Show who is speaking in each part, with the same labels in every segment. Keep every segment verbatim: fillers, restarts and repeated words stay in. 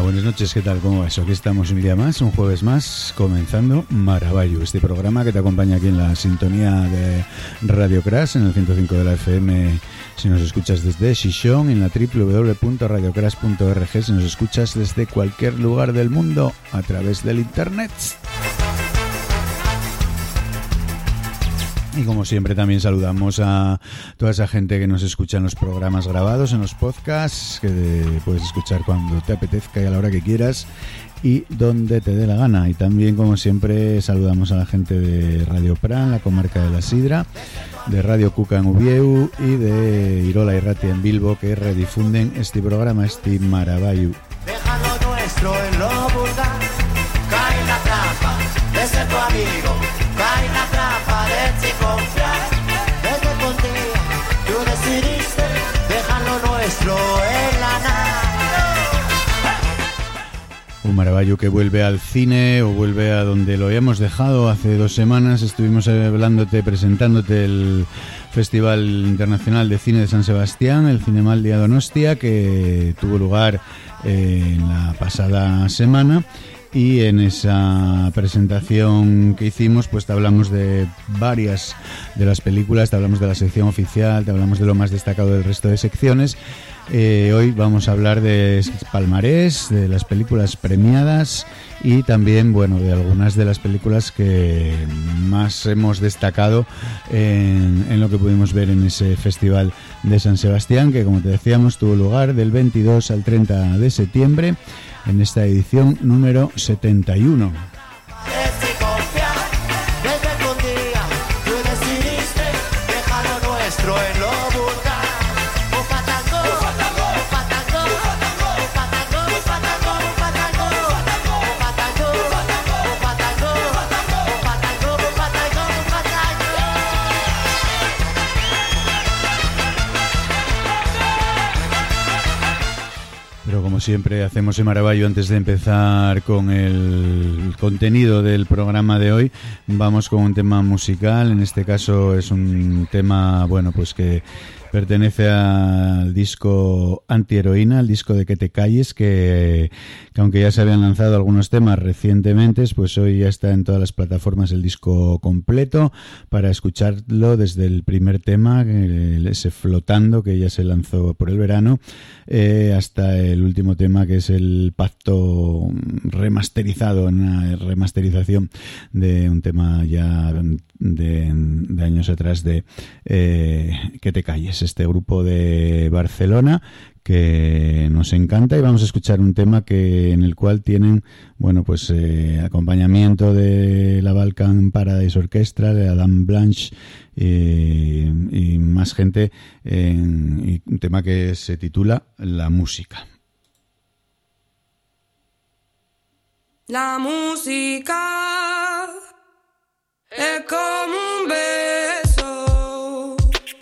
Speaker 1: Buenas noches, ¿qué tal? ¿Cómo va eso? Aquí estamos un día más, un jueves más, comenzando Maravallo, este programa que te acompaña aquí en la sintonía de Radio Crash, en el ciento cinco de la F M, si nos escuchas desde Xixón, en la doble u doble u doble u punto radio crash punto org, si nos escuchas desde cualquier lugar del mundo a través del internet. Y como siempre también saludamos a toda esa gente que nos escucha en los programas grabados, en los podcasts, que puedes escuchar cuando te apetezca y a la hora que quieras y donde te dé la gana. Y también, como siempre, saludamos a la gente de Radio Pran, la comarca de la Sidra, de Radio Cuca en Ubieu y de Irola y Ratia en Bilbo, que redifunden este programa, este Maravallo.
Speaker 2: Deja lo nuestro en lo vulgar, cae en la trampa de ser tu amigo, cae en la trampa de ti confiar. Desde contigo tú decidiste dejar lo nuestro en la nada.
Speaker 1: Un Maravallo que vuelve al cine o vuelve a donde lo habíamos dejado hace dos semanas. Estuvimos hablándote, presentándote el Festival Internacional de Cine de San Sebastián, el Cinemaldia Donostia, que tuvo lugar eh, en la pasada semana. Y en esa presentación que hicimos, pues te hablamos de varias de las películas, te hablamos de la sección oficial, te hablamos de lo más destacado del resto de secciones. Eh, hoy vamos a hablar de palmarés, de las películas premiadas y también, bueno, de algunas de las películas que más hemos destacado en, en lo que pudimos ver en ese Festival de San Sebastián, que, como te decíamos, tuvo lugar del veintidós al treinta de septiembre en esta edición número setenta y uno. Siempre hacemos en Maravallo, antes de empezar con el contenido del programa de hoy, vamos con un tema musical. En este caso es un tema, bueno, pues que pertenece al disco Antiheroína, el disco de Que te calles, que, que aunque ya se habían lanzado algunos temas recientemente, pues hoy ya está en todas las plataformas el disco completo para escucharlo desde el primer tema, ese Flotando, que ya se lanzó por el verano, eh, hasta el último tema, que es el Pacto remasterizado, una remasterización de un tema ya de, de años atrás de eh, Que te calles, este grupo de Barcelona que nos encanta. Y vamos a escuchar un tema que en el cual tienen, bueno, pues eh, acompañamiento de la Balkan Paradise Orchestra, de Adam Blanche eh, y más gente, en, y un tema que se titula La música.
Speaker 3: La música es como un beso,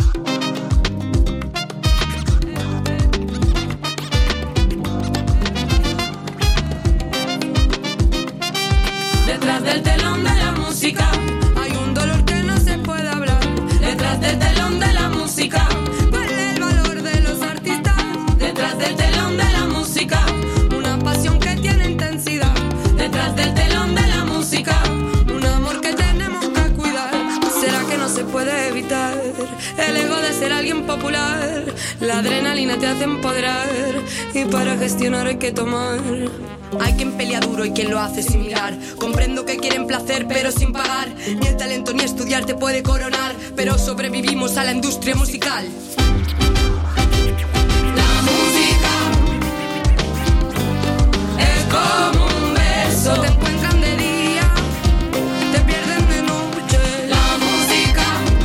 Speaker 3: detrás del telón de la música hay un dolor que no se puede hablar. Detrás del telón de la música, ¿cuál es el valor de los artistas? Detrás del telón de la música, una pasión que tiene intensidad. Detrás del telón de la música, un amor que tenemos que cuidar. ¿Será que no se puede evitar el ego de ser alguien popular? La adrenalina te hace empoderar y para gestionar hay que tomar. Hay quien pelea duro y quien lo hace sin mirar. Comprendo que quieren placer pero sin pagar. Ni el talento ni estudiar te puede coronar, pero sobrevivimos a la industria musical. La música es como un beso. Te encuentran de día, te pierden de noche. La música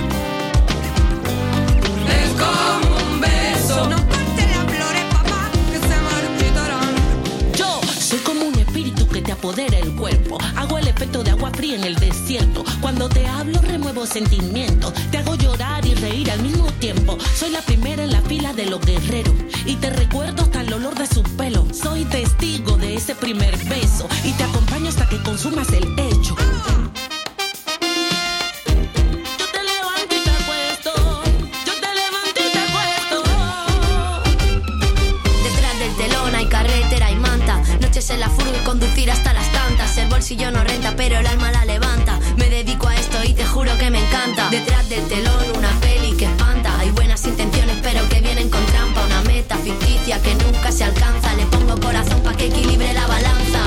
Speaker 3: es como un beso. No cortes las flores, papá, que se marchitarán.
Speaker 4: Yo soy como un espíritu que te apodera el cuerpo. Hago el efecto de agua fría en el desierto. Cuando te hablo remuevo sentimientos. Te hago llorar y reír al mismo tiempo. Soy la primera en la fila de los guerreros y te recuerdo hasta el olor de su pelo. Soy testigo de ese primer beso y te acompaño hasta que consumas el hecho. Yo te levanto y te acuesto. Yo te levanto y te acuesto.
Speaker 5: Detrás del telón hay carretera y manta. Noches bolsillo no renta, pero el alma la levanta. Me dedico a esto y te juro que me encanta. Detrás del telón una peli que espanta. Hay buenas intenciones pero que vienen con trampa. Una meta ficticia que nunca se alcanza. Le pongo corazón pa' que equilibre la balanza.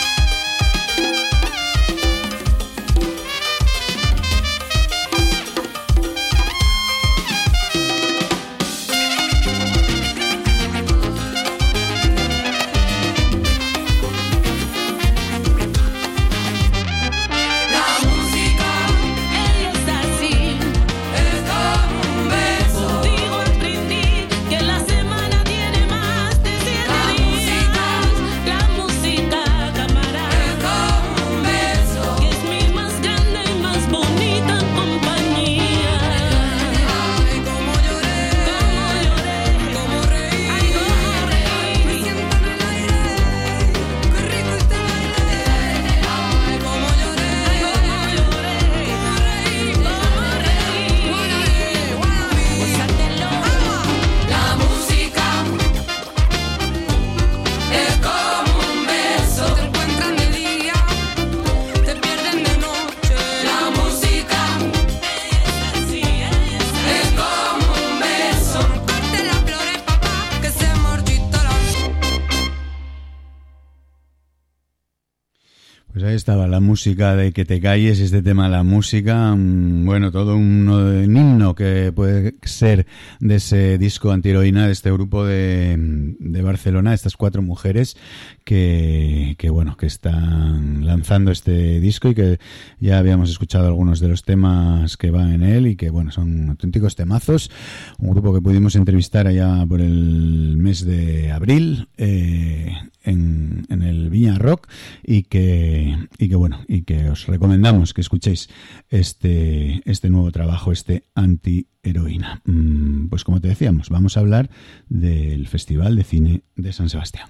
Speaker 1: Estaba la música de Que te calles, este tema, la música, bueno, todo un, un himno que puede ser de ese disco Antiheroína, de este grupo de, de Barcelona, estas cuatro mujeres que, que, bueno, que están lanzando este disco y que ya habíamos escuchado algunos de los temas que van en él y que, bueno, son auténticos temazos. Un grupo que pudimos entrevistar allá por el mes de abril, eh, en, en el Viña Rock y que, y que bueno, y que os recomendamos que escuchéis este, este nuevo trabajo, este Antiheroína. Mm, pues como te decíamos, vamos a hablar del Festival de Cine de San Sebastián.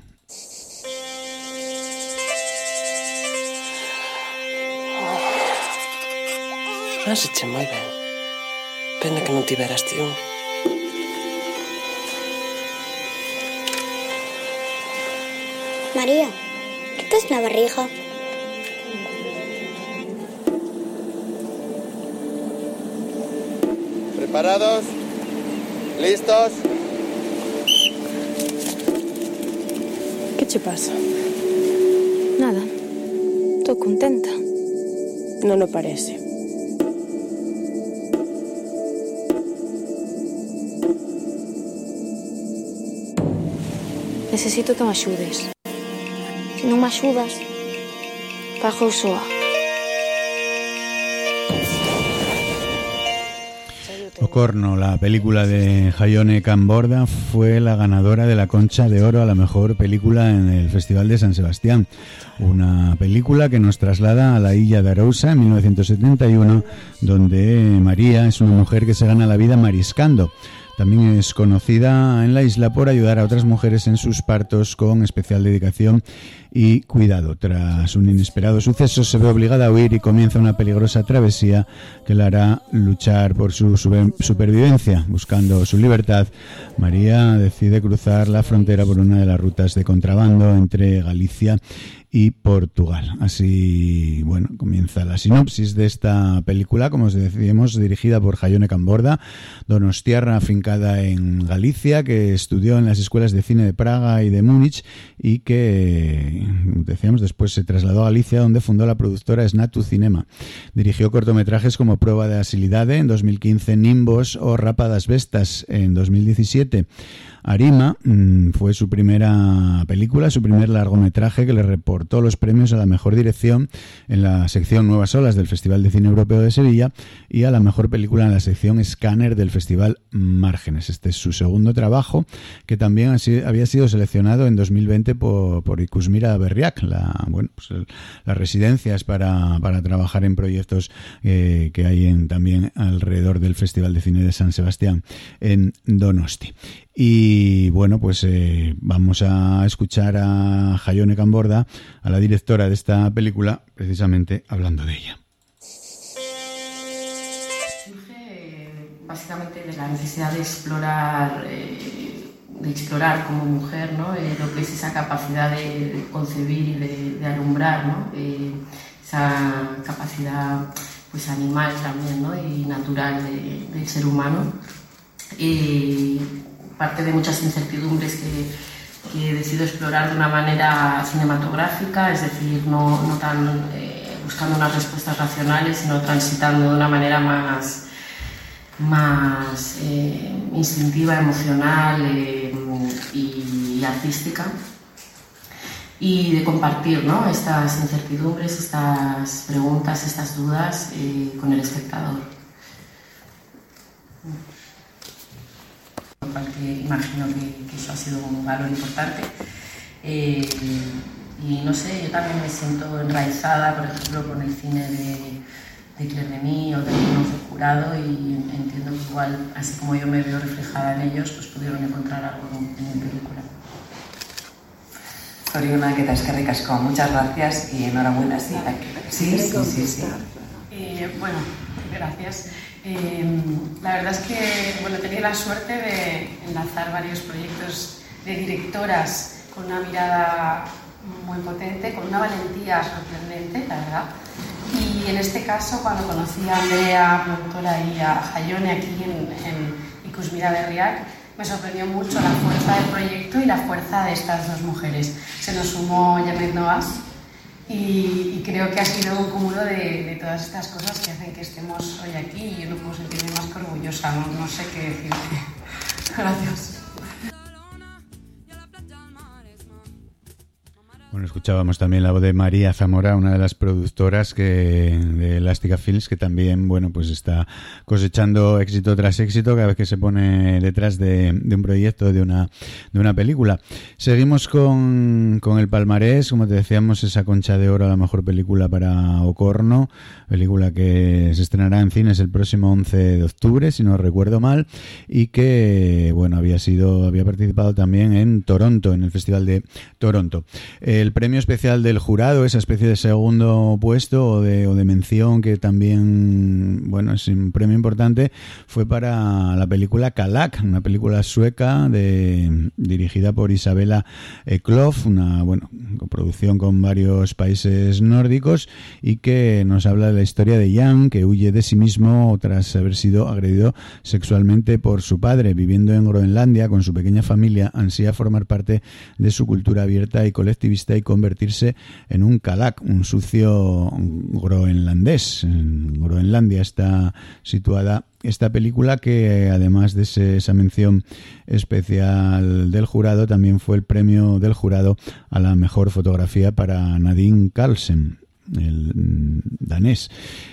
Speaker 6: Has hecho moi ben. Pena que non tiveras ti un.
Speaker 7: María, ¿qué te es la barriga?
Speaker 8: ¿Preparados? ¿Listos?
Speaker 9: ¿Qué te pasa?
Speaker 7: Nada. Estoy contenta.
Speaker 9: No lo parece.
Speaker 7: Necesito que me ayudes. Si no me ayudas, bajo soa.
Speaker 1: Ocorno, la película de Jaione Camborda, fue la ganadora de la Concha de Oro a la mejor película en el Festival de San Sebastián. Una película que nos traslada a la Illa de Arousa en mil novecientos setenta y uno, donde María es una mujer que se gana la vida mariscando. También es conocida en la isla por ayudar a otras mujeres en sus partos con especial dedicación y cuidado. Tras un inesperado suceso se ve obligada a huir y comienza una peligrosa travesía que la hará luchar por su supervivencia. Buscando su libertad, María decide cruzar la frontera por una de las rutas de contrabando entre Galicia y Portugal. Así, bueno, comienza la sinopsis de esta película, como os decíamos, dirigida por Jaione Camborda, donostiarra afincada en Galicia, que estudió en las escuelas de cine de Praga y de Múnich y que, decíamos, después se trasladó a Galicia, donde fundó la productora Snatu Cinema. Dirigió cortometrajes como Prueba de Asilidade en dos mil quince, Nimbos o Rapadas Vestas en dos mil diecisiete. Arima mmm, fue su primera película, su primer largometraje que le reportó los premios a la mejor dirección en la sección Nuevas Olas del Festival de Cine Europeo de Sevilla y a la mejor película en la sección Scanner del Festival Márgenes. Este es su segundo trabajo, que también así, había sido seleccionado en dos mil veinte por, por Ikusmira Berriak, la, bueno, pues el, las residencias para, para trabajar en proyectos eh, que hay en, también alrededor del Festival de Cine de San Sebastián en Donosti. Y bueno, pues eh, vamos a escuchar a Jaione Camborda, a la directora de esta película, precisamente hablando de ella.
Speaker 10: Surge básicamente de la necesidad de explorar eh, de explorar como mujer, ¿no? Eh, lo que es esa capacidad de, de concebir y de, de alumbrar, ¿no? Eh, esa capacidad pues animal también, ¿no? Y natural de, del ser humano. Eh, parte de muchas incertidumbres que, que he decidido explorar de una manera cinematográfica, es decir, no, no tan eh, buscando unas respuestas racionales, sino transitando de una manera más más eh, instintiva, emocional eh, y, y artística, y de compartir, ¿no? Estas incertidumbres, estas preguntas, estas dudas eh, con el espectador. Que imagino que, que eso ha sido un valor importante. Eh, y no sé, yo también me siento enraizada, por ejemplo, con el cine de de Claire Denis o de Los del Jurado, y entiendo que igual, así como yo me veo reflejada en ellos, pues pudieron encontrar algo en, en mi película.
Speaker 11: Oriuna, ¿qué tal? Es que ricasco. Muchas gracias y enhorabuena. Sí, sí, sí, sí, sí.
Speaker 12: Eh, bueno, gracias. Eh, la verdad es que bueno, tenía la suerte de enlazar varios proyectos de directoras con una mirada muy potente, con una valentía sorprendente, la verdad. Y en este caso, cuando conocí a Andrea, productora, y a Jaione aquí en, en Ikusmira Berriak, me sorprendió mucho la fuerza del proyecto y la fuerza de estas dos mujeres. Se nos sumó Janet Noas y, y creo que ha sido un cúmulo de, de todas estas cosas que hacen que estemos hoy aquí, y yo no puedo sentirme más que orgullosa, no, no sé qué decirte. Gracias.
Speaker 1: Bueno, escuchábamos también la voz de María Zamora, una de las productoras que de Elástica Films, que también, bueno, pues está cosechando éxito tras éxito cada vez que se pone detrás de, de un proyecto, de una de una película. Seguimos con, con el palmarés, como te decíamos, esa Concha de Oro a la mejor película para Ocorno, película que se estrenará en cines el próximo once de octubre, si no recuerdo mal, y que, bueno, había sido había participado también en Toronto, en el Festival de Toronto. El premio especial del jurado, esa especie de segundo puesto o de, o de mención que también, bueno, es un premio importante, fue para la película Kalak, una película sueca de, dirigida por Isabella Eklof, una, bueno, coproducción con varios países nórdicos, y que nos habla de la historia de Jan, que huye de sí mismo tras haber sido agredido sexualmente por su padre. Viviendo en Groenlandia con su pequeña familia, ansía formar parte de su cultura abierta y colectivista y convertirse en un kalak, un sucio groenlandés. En Groenlandia está situada esta película, que además de ese, esa mención especial del jurado, también fue el premio del jurado a la mejor fotografía para Nadine Carlsen, el danés.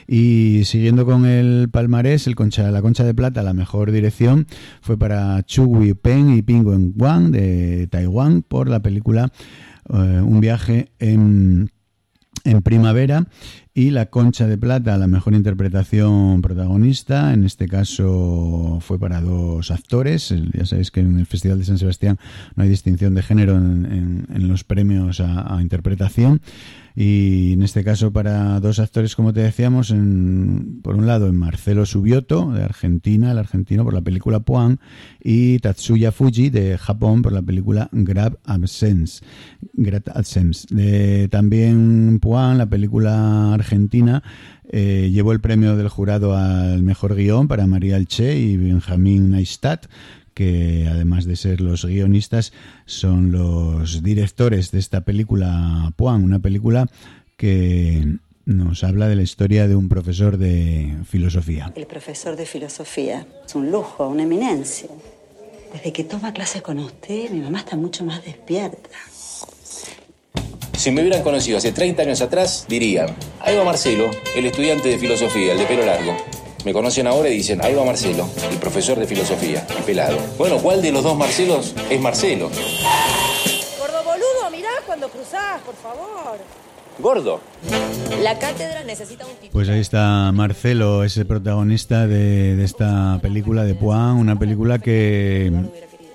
Speaker 1: Y siguiendo con el palmarés, el concha, la Concha de Plata, la mejor dirección, fue para Chu Wei Peng y Ping Wen Wang de Taiwán por la película uh, Un viaje en, en primavera. Y la Concha de Plata, la mejor interpretación protagonista, en este caso fue para dos actores. Ya sabéis que en el Festival de San Sebastián no hay distinción de género en, en, en los premios a, a interpretación. Y en este caso para dos actores, como te decíamos, en, por un lado en Marcelo Subioto, de Argentina, el argentino, por la película Puan, y Tatsuya Fuji, de Japón, por la película Grab Absence. Grab Absence. De, también Puan, la película argentina, eh, llevó el premio del jurado al mejor guión para María Alche y Benjamín Neistat, que además de ser los guionistas son los directores de esta película Puan, una película que nos habla de la historia de un profesor de filosofía.
Speaker 13: El profesor de filosofía es un lujo, una eminencia. Desde que toma clases con usted, mi mamá está mucho más despierta.
Speaker 14: Si me hubieran conocido hace treinta años atrás, dirían, ahí va Marcelo, el estudiante de filosofía, el de pelo largo. Me conocen ahora y dicen, ahí va Marcelo, el profesor de filosofía, el pelado. Bueno, ¿cuál de los dos Marcelos es Marcelo?
Speaker 15: Gordo boludo, mirá cuando cruzás, por favor.
Speaker 14: Gordo.
Speaker 15: La cátedra necesita un título.
Speaker 1: Pues ahí está Marcelo, ese protagonista de, de esta película de Puan, una película que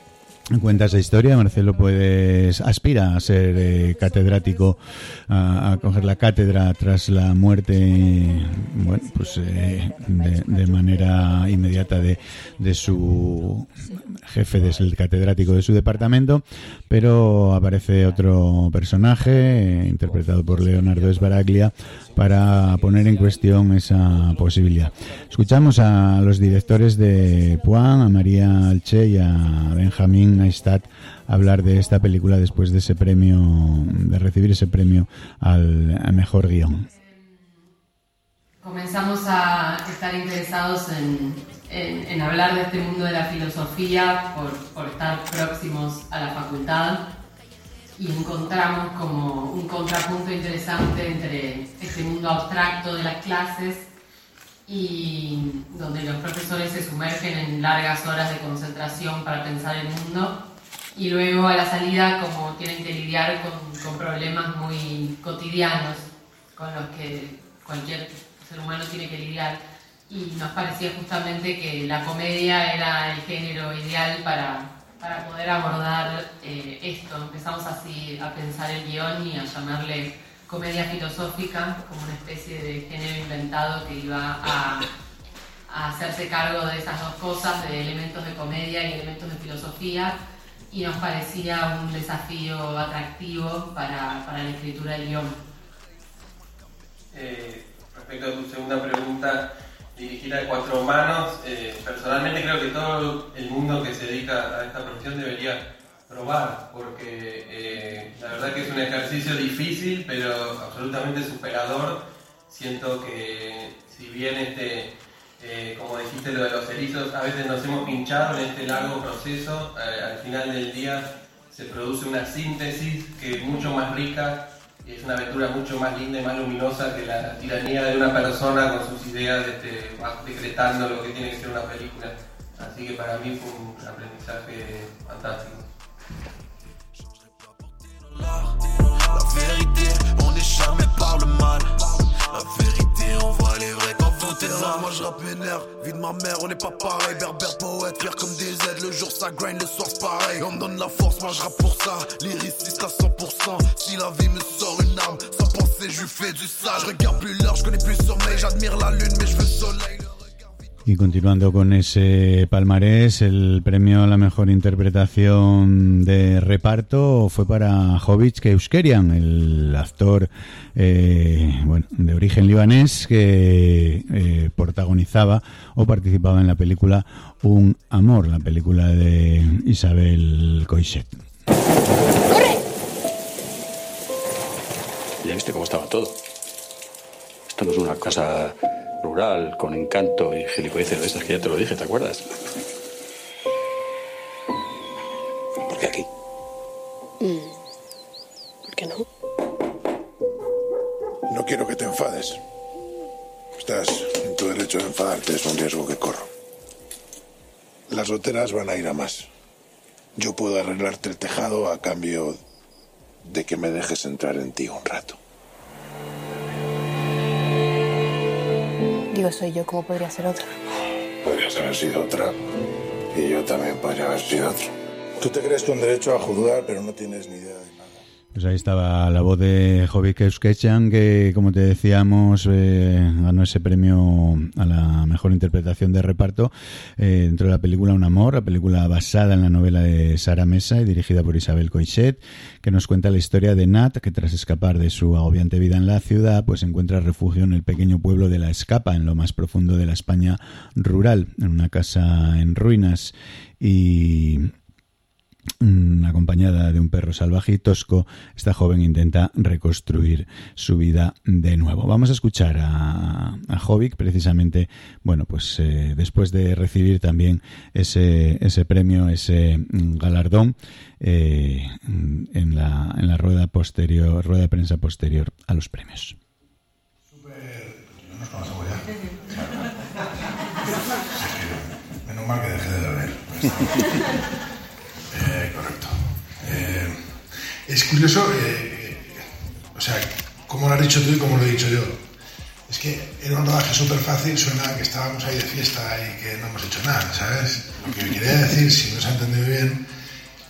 Speaker 1: cuenta esa historia. Marcelo pues aspira a ser eh, catedrático, a, a coger la cátedra tras la muerte, bueno, pues eh, de, de manera inmediata de, de su jefe, del catedrático de su departamento, pero aparece otro personaje eh, interpretado por Leonardo Sbaraglia para poner en cuestión esa posibilidad. Escuchamos a los directores de Puan, a María Alche y a Benjamín Neistat hablar de esta película después de ese premio, de recibir ese premio al, al mejor guión.
Speaker 10: Comenzamos a estar interesados en, en, en hablar de este mundo de la filosofía por, por estar próximos a la facultad, y encontramos como un contrapunto interesante entre este mundo abstracto de las clases y donde los profesores se sumergen en largas horas de concentración para pensar el mundo, y luego a la salida como tienen que lidiar con, con problemas muy cotidianos con los que cualquier ser humano tiene que lidiar, y nos parecía justamente que la comedia era el género ideal para, para poder abordar eh, esto. Empezamos así a pensar el guión y a llamarle comedia filosófica, como una especie de género inventado que iba a, a hacerse cargo de esas dos cosas, de elementos de comedia y elementos de filosofía, y nos parecía un desafío atractivo para, para la escritura del guión.
Speaker 16: Eh, respecto a tu segunda pregunta, dirigida a cuatro manos, eh, personalmente creo que todo el mundo que se dedica a esta profesión debería probar, porque eh, la verdad que es un ejercicio difícil, pero absolutamente superador. Siento que si bien este, eh, como dijiste lo de los erizos, a veces nos hemos pinchado en este largo proceso, eh, al final del día se produce una síntesis que es mucho más rica, y es una aventura mucho más linda y más luminosa que la tiranía de una persona con sus ideas este, decretando lo que tiene que ser una película. Así que para mí fue un aprendizaje fantástico.
Speaker 17: La vérité, on n'est jamais par le mal. La vérité, on voit les vrais quand faut tes armes. Moi je rappe vénère, vie de ma mère, on n'est pas pareil. Berbère, poète, fier comme des aides. Le jour ça grind, le soir c'est pareil. On me donne la force, moi je rappe pour ça. Lyriciste à cent pour cent. Si la vie me sort une arme, sans penser, je lui fais du sale. Je regarde plus l'heure, je connais plus le sommeil. J'admire la lune, mais je veux le soleil.
Speaker 1: Y continuando con ese palmarés, el premio a la mejor interpretación de reparto fue para Jovic Keuskerian, el actor eh, bueno, de origen libanés que eh, protagonizaba o participaba en la película Un Amor, la película de Isabel Coixet.
Speaker 18: ¡Corre!
Speaker 19: Ya viste cómo estaba todo. Esto no es una cosa rural, con encanto y gilipolleces de estas que ya te lo dije, ¿te acuerdas? ¿Por qué aquí?
Speaker 18: Mm. ¿Por qué no?
Speaker 20: No quiero que te enfades. Estás en tu derecho de enfadarte, es un riesgo que corro. Las goteras van a ir a más. Yo puedo arreglarte el tejado a cambio de que me dejes entrar en ti un rato.
Speaker 18: Digo, soy yo, ¿cómo podría ser otra?
Speaker 20: Podrías haber sido otra. Y yo también podría haber sido otro. Tú te crees con derecho a juzgar, pero no tienes ni idea de nada.
Speaker 1: Pues ahí estaba la voz de Jovic Keuskerian, que, como te decíamos, eh, ganó ese premio a la mejor interpretación de reparto eh, dentro de la película Un Amor, la película basada en la novela de Sara Mesa y dirigida por Isabel Coixet, que nos cuenta la historia de Nat, que tras escapar de su agobiante vida en la ciudad, pues encuentra refugio en el pequeño pueblo de La Escapa, en lo más profundo de la España rural, en una casa en ruinas y acompañada de un perro salvaje y tosco. Esta joven intenta reconstruir su vida de nuevo. Vamos a escuchar a, a Jovic precisamente, bueno, pues eh, después de recibir también ese, ese premio, ese galardón eh, en la, en la rueda posterior, rueda de prensa posterior a los premios.
Speaker 20: No nos conocemos ya. Menos mal que dejé de beber. Eh, correcto. Eh, es curioso, eh, o sea, como lo has dicho tú y como lo he dicho yo. Es que era un rodaje súper fácil, suena que estábamos ahí de fiesta y que no hemos hecho nada, ¿sabes? Lo que quería decir, si no se ha entendido bien,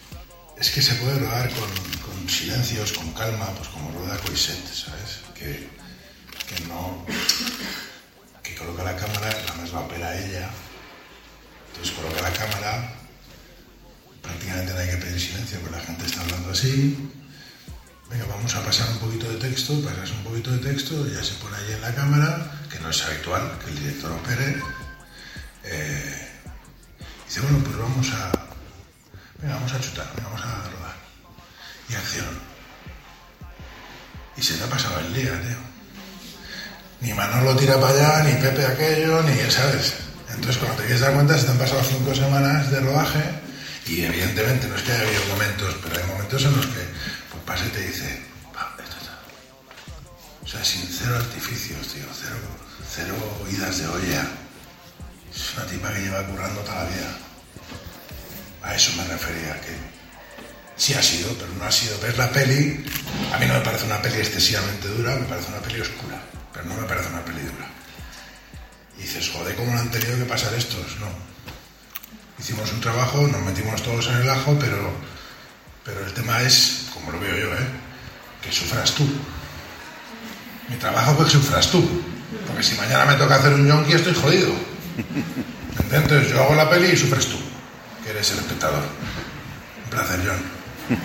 Speaker 20: es que se puede rodar con, con silencios, con calma, pues como roda Coixet, ¿sabes? Que, que no... que coloca la cámara, además la opera ella, entonces coloca la cámara, prácticamente no hay que pedir silencio, porque la gente está hablando así. Venga, vamos a pasar un poquito de texto, pasas un poquito de texto, ya se pone ahí en la cámara, que no es habitual que el director opere. Eh, dice, bueno, pues vamos a... venga, vamos a chutar, venga, vamos a rodar. Y acción. Y se te ha pasado el día, tío. Ni Manolo tira para allá, ni Pepe aquello, ni él, ¿sabes? Entonces, cuando te quieres dar cuenta, se te han pasado cinco semanas de rodaje y, evidentemente, no es que haya habido momentos, pero hay momentos en los que pues, pasa y te dice, va, esto está. O sea, sin cero artificios, tío, cero, cero idas de olla. Es una tipa que lleva currando toda la vida. A eso me refería, que sí ha sido, pero no ha sido. Ves la peli, a mí no me parece una peli excesivamente dura, me parece una peli oscura, pero no me parece una peli dura. Y dices, joder, ¿cómo no han tenido que pasar estos? No. Hicimos un trabajo, nos metimos todos en el ajo, pero, pero el tema es, como lo veo yo, ¿eh? que sufras tú. Mi trabajo es que sufras tú, porque si mañana me toca hacer un yonki estoy jodido. Entonces yo hago la peli y sufres tú, que eres el espectador. Un placer, John.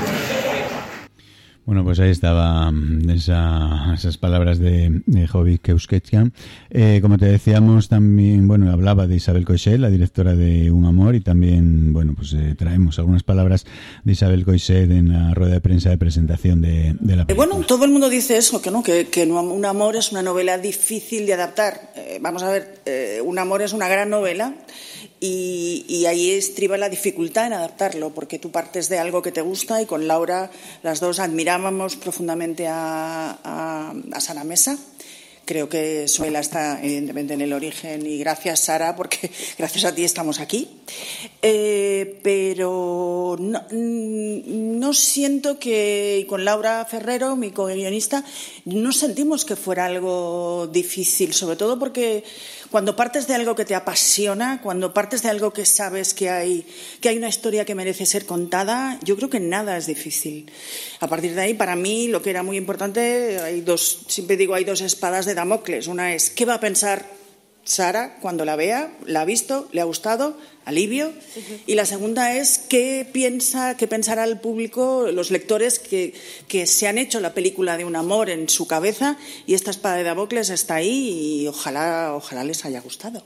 Speaker 1: Bueno, pues ahí estaba esa, esas palabras de, de Jobbik Eusketxian. Eh, como te decíamos, también, bueno, hablaba de Isabel Coixet, la directora de Un Amor, y también, bueno, pues eh, traemos algunas palabras de Isabel Coixet en la rueda de prensa de presentación de, de la película.
Speaker 21: Bueno, todo el mundo dice eso, que no, que, que Un Amor es una novela difícil de adaptar. Eh, vamos a ver, eh, Un Amor es una gran novela. Y, y ahí estriba la dificultad en adaptarlo, porque tú partes de algo que te gusta y con Laura las dos admirábamos profundamente a, a, a Sara Mesa. Creo que su novela está evidentemente en el origen y gracias, Sara, porque gracias a ti estamos aquí. Eh, pero no, no siento que, con Laura Ferrero, mi co-guionista, no sentimos que fuera algo difícil, sobre todo porque cuando partes de algo que te apasiona, cuando partes de algo que sabes que hay, que hay una historia que merece ser contada, yo creo que nada es difícil. A partir de ahí, para mí, lo que era muy importante, hay dos, siempre digo, hay dos espadas de Damocles. Una es, ¿qué va a pensar Sara cuando la vea? ¿La ha visto? ¿Le ha gustado? Alivio. Uh-huh. Y la segunda es, ¿qué piensa, qué pensará el público, los lectores que, que se han hecho la película de Un Amor en su cabeza? Y esta espada de Damocles está ahí y ojalá, ojalá les haya gustado.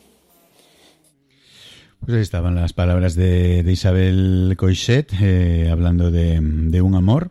Speaker 1: Pues ahí estaban las palabras de, de Isabel Coixet, eh, hablando de, de Un Amor.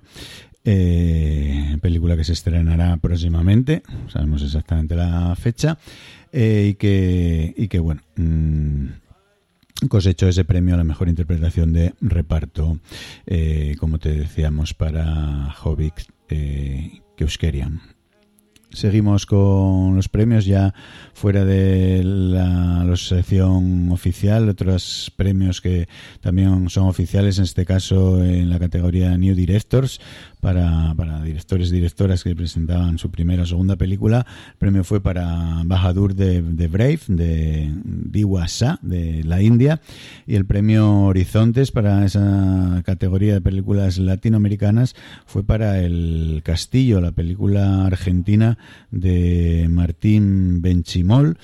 Speaker 1: Eh, película que se estrenará próximamente, sabemos exactamente la fecha, eh, y que y que bueno, mmm, cosechó ese premio a la mejor interpretación de reparto, eh, como te decíamos, para Jobbik eh, Eusketxian. Seguimos con los premios ya fuera de la, la sección oficial, otros premios que también son oficiales, en este caso en la categoría New Directors, para, para directores y directoras que presentaban su primera o segunda película. El premio fue para Bahadur de, de Brave, de Diwa Shah, de la India, y el premio Horizontes para esa categoría de películas latinoamericanas fue para El Castillo, la película argentina de Martín Benchimol,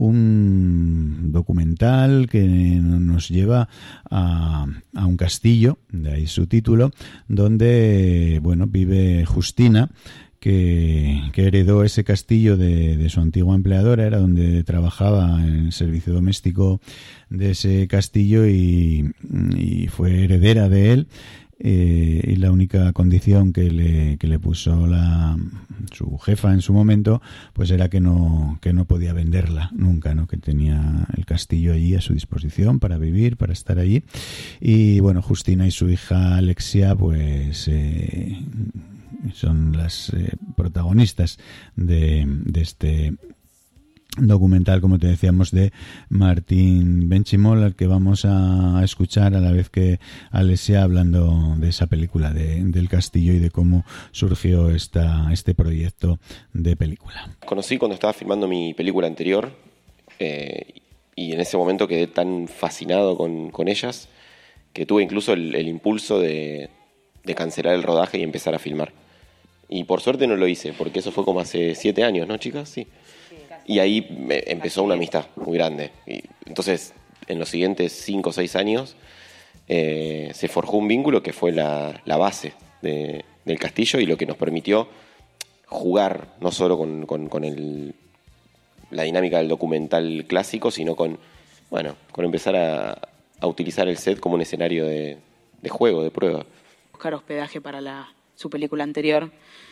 Speaker 1: un documental que nos lleva a, a un castillo, de ahí su título, donde bueno vive Justina, que, que heredó ese castillo de, de su antigua empleadora, era donde trabajaba en el servicio doméstico de ese castillo y, y fue heredera de él. Eh, y la única condición que le, que le puso la, su jefa en su momento, pues era que no, que no podía venderla nunca, ¿no? Que tenía el castillo allí a su disposición para vivir, para estar allí. Y bueno, Justina y su hija Alexia, pues eh, son las eh, protagonistas de, de este documental, como te decíamos, de Martín Benchimol, al que vamos a escuchar a la vez que Alexia hablando de esa película de, del castillo y de cómo surgió esta, este proyecto de película.
Speaker 22: Conocí cuando estaba filmando mi película anterior eh, y en ese momento quedé tan fascinado con, con ellas que tuve incluso el, el impulso de, de cancelar el rodaje y empezar a filmar. Y por suerte no lo hice, porque eso fue como hace siete años, ¿no, chicas? Sí. Y ahí empezó una amistad muy grande. Y entonces, en los siguientes cinco o seis años, eh, se forjó un vínculo que fue la, la base de, del castillo y lo que nos permitió jugar no solo con, con, con el, la dinámica del documental clásico, sino con, bueno, con empezar a, a utilizar el set como un escenario de, de juego, de prueba.
Speaker 2: Buscar hospedaje para la, su película anterior.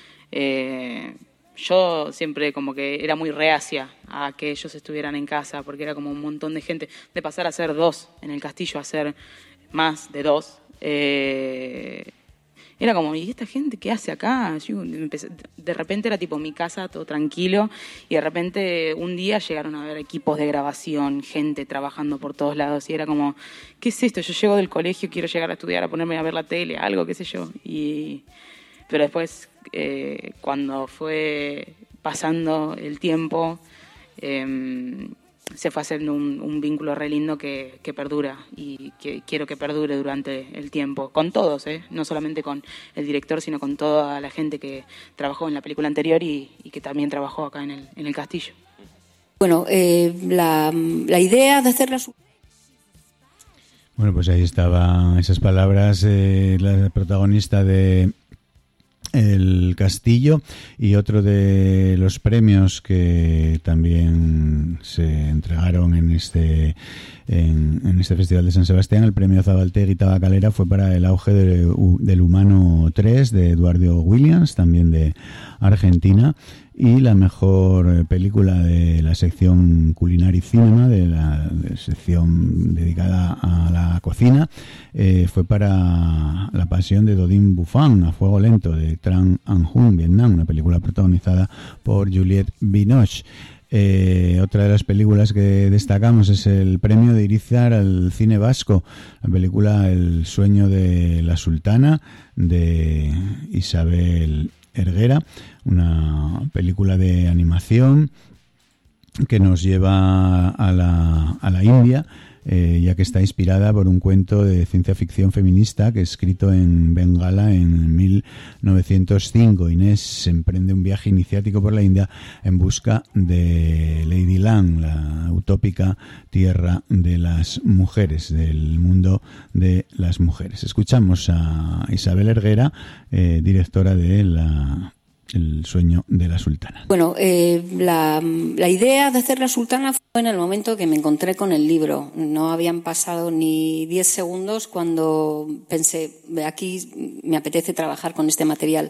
Speaker 2: Eh, yo siempre como que era muy reacia a que ellos estuvieran en casa, porque era como un montón de gente, de pasar a ser dos en el castillo a ser más de dos. Eh, era como, ¿y esta gente qué hace acá? Yo empecé, de repente era tipo mi casa, todo tranquilo, y de repente un día llegaron a ver equipos de grabación, gente trabajando por todos lados, y era como, ¿qué es esto? Yo llego del colegio, quiero llegar a estudiar, a ponerme a ver la tele, algo, qué sé yo. Y pero después, eh, cuando fue pasando el tiempo, eh, se fue haciendo un, un vínculo re lindo que, que perdura y que quiero que perdure durante el tiempo, con todos, ¿eh? No solamente con el director, sino con toda la gente que trabajó en la película anterior y, y que también trabajó acá en el, en el castillo.
Speaker 3: Bueno, eh, la, la idea de hacerla...
Speaker 1: Bueno, pues ahí estaban esas palabras, eh, la protagonista de El Castillo, y otro de los premios que también se entregaron en este en, en este Festival de San Sebastián, el premio Zabaltegui Tabacalera, fue para El auge de, del humano tres de Eduardo Williams, también de Argentina, y la mejor película de la sección Culinary Cinema, de la de sección dedicada a la cocina, eh, fue para La pasión de Dodin Buffon, A fuego lento, de Tran Anh Hung, Vietnam, una película protagonizada por Juliette Binoche. Eh, otra de las películas que destacamos es el premio de Irizar al cine vasco, la película El sueño de la sultana, de Isabel Erguera, una película de animación que nos lleva a la, a la India, eh, ya que está inspirada por un cuento de ciencia ficción feminista que es escrito en Bengala en mil novecientos cinco. Inés emprende un viaje iniciático por la India en busca de Lady Lang, la utópica tierra de las mujeres, del mundo de las mujeres. Escuchamos a Isabel Erguera, eh, directora de la El sueño de la sultana.
Speaker 3: Bueno, eh, la, la idea de hacer La sultana fue en el momento que me encontré con el libro. No habían pasado ni diez segundos cuando pensé, aquí me apetece trabajar con este material.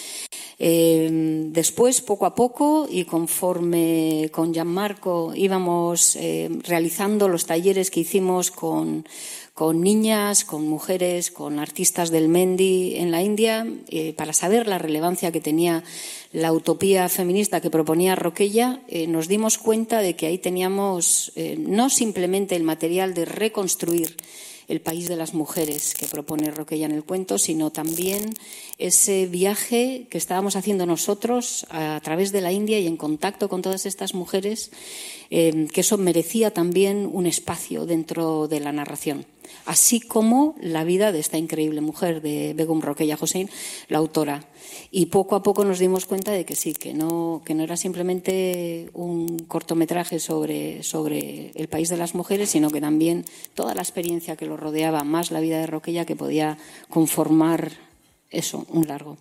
Speaker 3: Eh, después, poco a poco, y conforme con Gianmarco íbamos eh, realizando los talleres que hicimos con con niñas, con mujeres, con artistas del Mendi en la India, eh, para saber la relevancia que tenía la utopía feminista que proponía Roquella, eh, nos dimos cuenta de que ahí teníamos eh, no simplemente el material de reconstruir el país de las mujeres que propone Roquella en el cuento, sino también ese viaje que estábamos haciendo nosotros a través de la India y en contacto con todas estas mujeres, eh, que eso merecía también un espacio dentro de la narración. Así como la vida de esta increíble mujer, de Begum Roquella Hossein, la autora. Y poco a poco nos dimos cuenta de que sí, que no, que no era simplemente un cortometraje sobre, sobre el país de las mujeres, sino que también toda la experiencia que lo rodeaba, más la vida de Roquella, que podía conformar eso, un largo.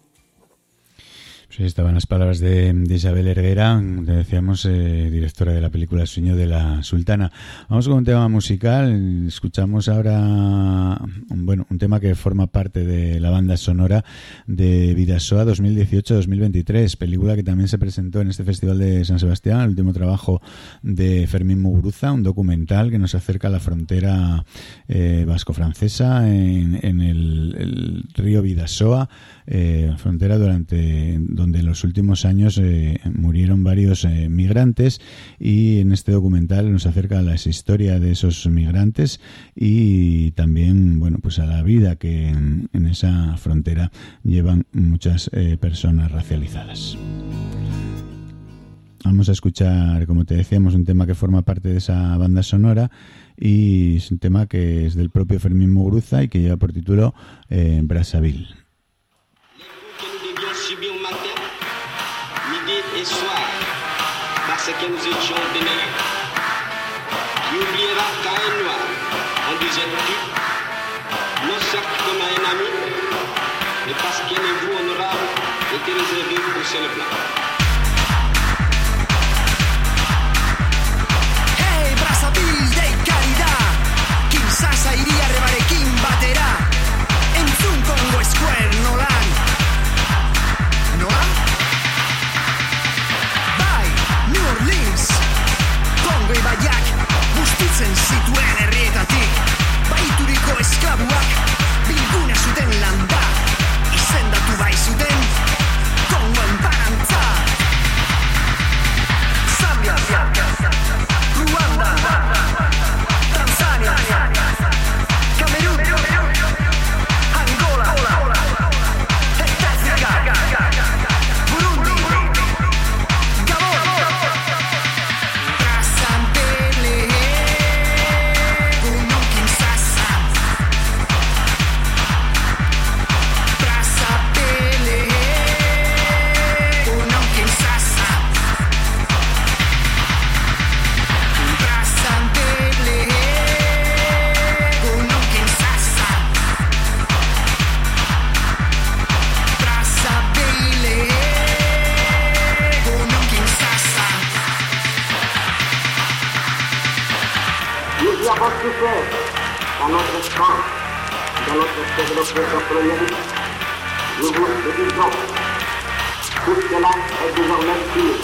Speaker 1: Pues estaban las palabras de, de Isabel Erguera, que decíamos, eh, directora de la película El sueño de la sultana. Vamos con un tema musical. Escuchamos ahora un, bueno, un tema que forma parte de la banda sonora de Bidasoa dos mil dieciocho dos mil veintitrés, película que también se presentó en este Festival de San Sebastián, el último trabajo de Fermín Muguruza, un documental que nos acerca a la frontera eh, vasco-francesa en, en el, el río Bidasoa, eh, frontera durante donde en los últimos años eh, murieron varios eh, migrantes, y en este documental nos acerca a la historia de esos migrantes y también, bueno, pues a la vida que en, en esa frontera llevan muchas eh, personas racializadas. Vamos a escuchar, como te decíamos, un tema que forma parte de esa banda sonora y es un tema que es del propio Fermín Muguruza y que lleva por título eh, Brazzaville.
Speaker 4: Et soir, parce que nous étions démêlés. Qui oubliera qu'à un noir, on disait tu, non certes comme à un ami, mais parce qu'un égout honorable était réservé pour seul blanc.
Speaker 5: Hey, Brazzaville dei caridad, Kinshasa iria rebarekin batera, entzun Congo Square nolan. Nola? New Orleans, Kongo ibaiak bustitzen zituen herrietatik, baituriko esklabuak bilgune zuten landa, izendatu bai zuten Kongo enparantza. Zambia, Ruanda, Tanzania, Camerún, Angola, eta África, Burundi, Gabon.
Speaker 4: Nous avons souffert dans notre sang, dans notre développement économique. Nous vous le disons, tout cela est désormais fini.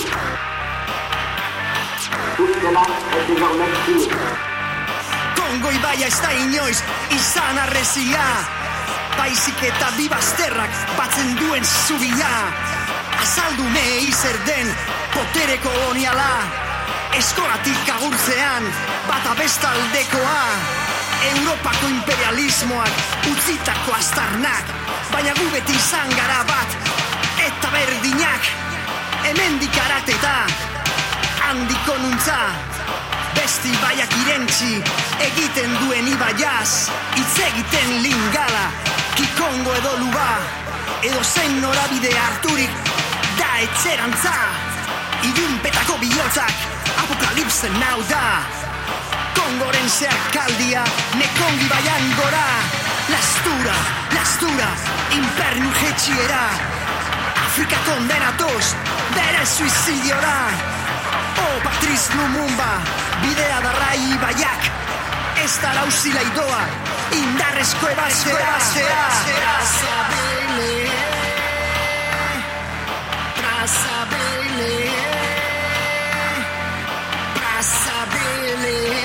Speaker 4: Tout cela est désormais fini.
Speaker 5: Kongo ibaia ez da inoiz izan arrezia, baizik eta bi bazterrak batzen duen zubia. Azaldu nahi zer den potere koloniala, eskolatik agurtzean bata bestaldekoa. Europako imperialismoak utzitako aztarnak, baina gu beti izan gara bat eta berdinak. Hemendik arateta handiko nuntza, besti baiak irentzi egiten duen ibaiaz, hitz egiten lingala, kikongo edo luba, edo zein norabide harturik da etxerantza. Ilunpetako bihotzak apokalipsen nau da, Kongoren zeharkaldia nekongi baian gora. Lastura, lastura, impernu jetxiera, Afrika kondenatoz bere suizidiora. Oh, Patrice Lumumba, bidea darrai ibaiak, ez da lauzila idoa, indarrezko ebaztea. Brazzaville, Brazzaville, Brazzaville.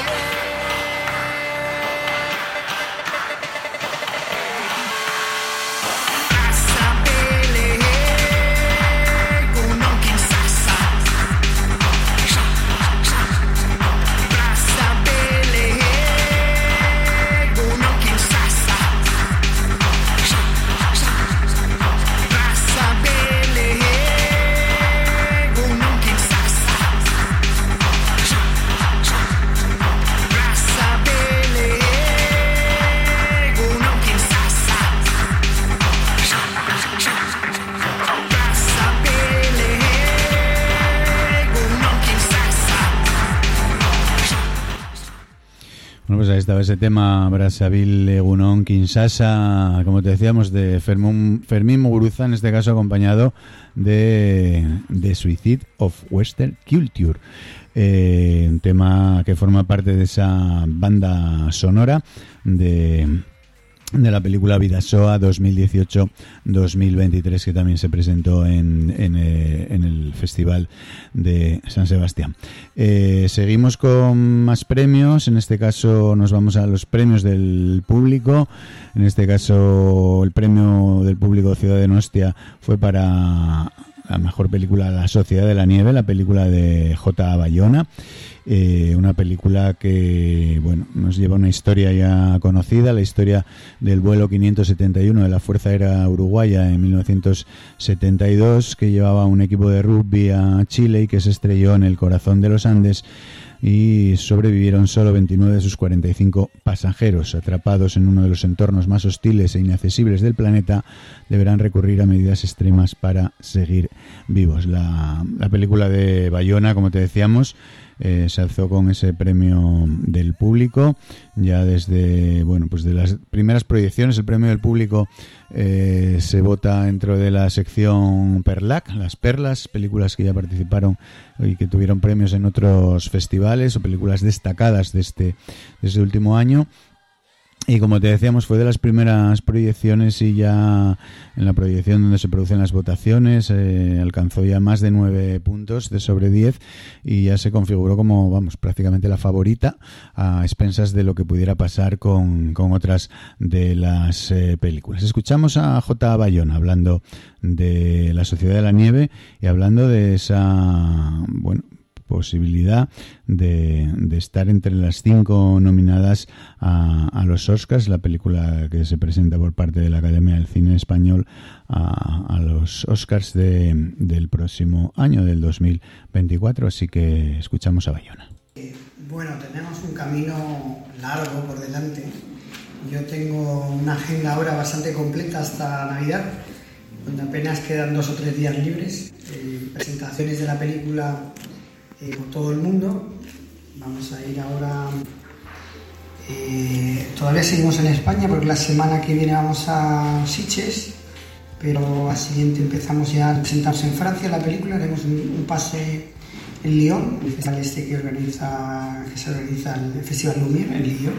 Speaker 1: Bueno, pues ahí estaba ese tema, Brazzaville, Egunon, Kinshasa, como te decíamos, de Fermín, Fermín Muguruza, en este caso acompañado de, de Suicide of Western Culture, eh, un tema que forma parte de esa banda sonora de... de la película Vidasoa dos mil dieciocho dos mil veintitrés, que también se presentó en, en, eh, en el Festival de San Sebastián. Eh, seguimos con más premios. En este caso nos vamos a los premios del público. En este caso el premio del público Ciudad de Donostia fue para la mejor película, La Sociedad de la Nieve, la película de J. Bayona. Eh, una película que, bueno, nos lleva una historia ya conocida, la historia del vuelo quinientos setenta y uno de la Fuerza Aérea Uruguaya en mil novecientos setenta y dos, que llevaba un equipo de rugby a Chile y que se estrelló en el corazón de los Andes, y sobrevivieron solo veintinueve de sus cuarenta y cinco pasajeros. Atrapados en uno de los entornos más hostiles e inaccesibles del planeta, deberán recurrir a medidas extremas para seguir vivos. La, la película de Bayona, como te decíamos, Eh, se alzó con ese premio del público ya desde, bueno, pues de las primeras proyecciones. El premio del público eh, se vota dentro de la sección Perlac, las perlas, películas que ya participaron y que tuvieron premios en otros festivales, o películas destacadas de este, de este último año. Y como te decíamos, fue de las primeras proyecciones, y ya en la proyección donde se producen las votaciones eh, alcanzó ya más de nueve puntos de sobre diez, y ya se configuró como, vamos, prácticamente la favorita, a expensas de lo que pudiera pasar con, con otras de las eh, películas. Escuchamos a J. Bayona hablando de La Sociedad de la Nieve y hablando de esa, bueno, posibilidad de, de estar entre las cinco nominadas a, a los Oscars, la película que se presenta por parte de la Academia del Cine Español a, a los Oscars de, del próximo año, del dos mil veinticuatro. Así que escuchamos a Bayona.
Speaker 6: Bueno, tenemos un camino largo por delante. Yo tengo una agenda ahora bastante completa hasta Navidad, donde apenas quedan dos o tres días libres, eh, presentaciones de la película Eh, por todo el mundo. Vamos a ir ahora, eh, todavía seguimos en España porque la semana que viene vamos a Sitges, pero la siguiente empezamos ya a presentarse en Francia la película. Haremos un, un pase en Lyon, el festival este que organiza, que se organiza el Festival Lumière en Lyon,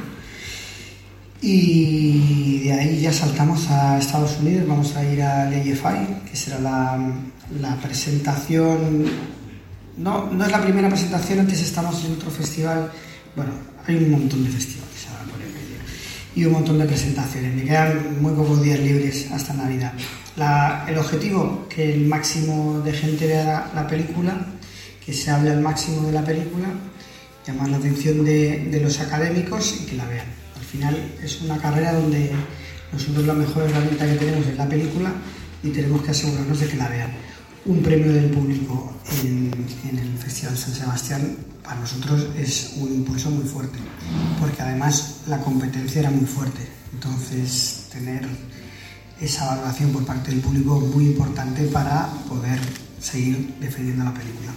Speaker 6: y de ahí ya saltamos a Estados Unidos. Vamos a ir a l'A F I, que será la, la presentación. No, no es la primera presentación, antes estamos en otro festival. Bueno, hay un montón de festivales ahora por el medio y un montón de presentaciones. Me quedan muy pocos días libres hasta Navidad. La, el objetivo, que el máximo de gente vea la, la película, que se hable al máximo de la película, llamar la atención de, de los académicos y que la vean. Al final es una carrera donde nosotros la mejor herramienta que tenemos es la película y tenemos que asegurarnos de que la vean. Un premio del público en, en el Festival San Sebastián para nosotros es un impulso muy fuerte, porque además la competencia era muy fuerte. Entonces, tener esa valoración por parte del público es muy importante para poder seguir defendiendo la película.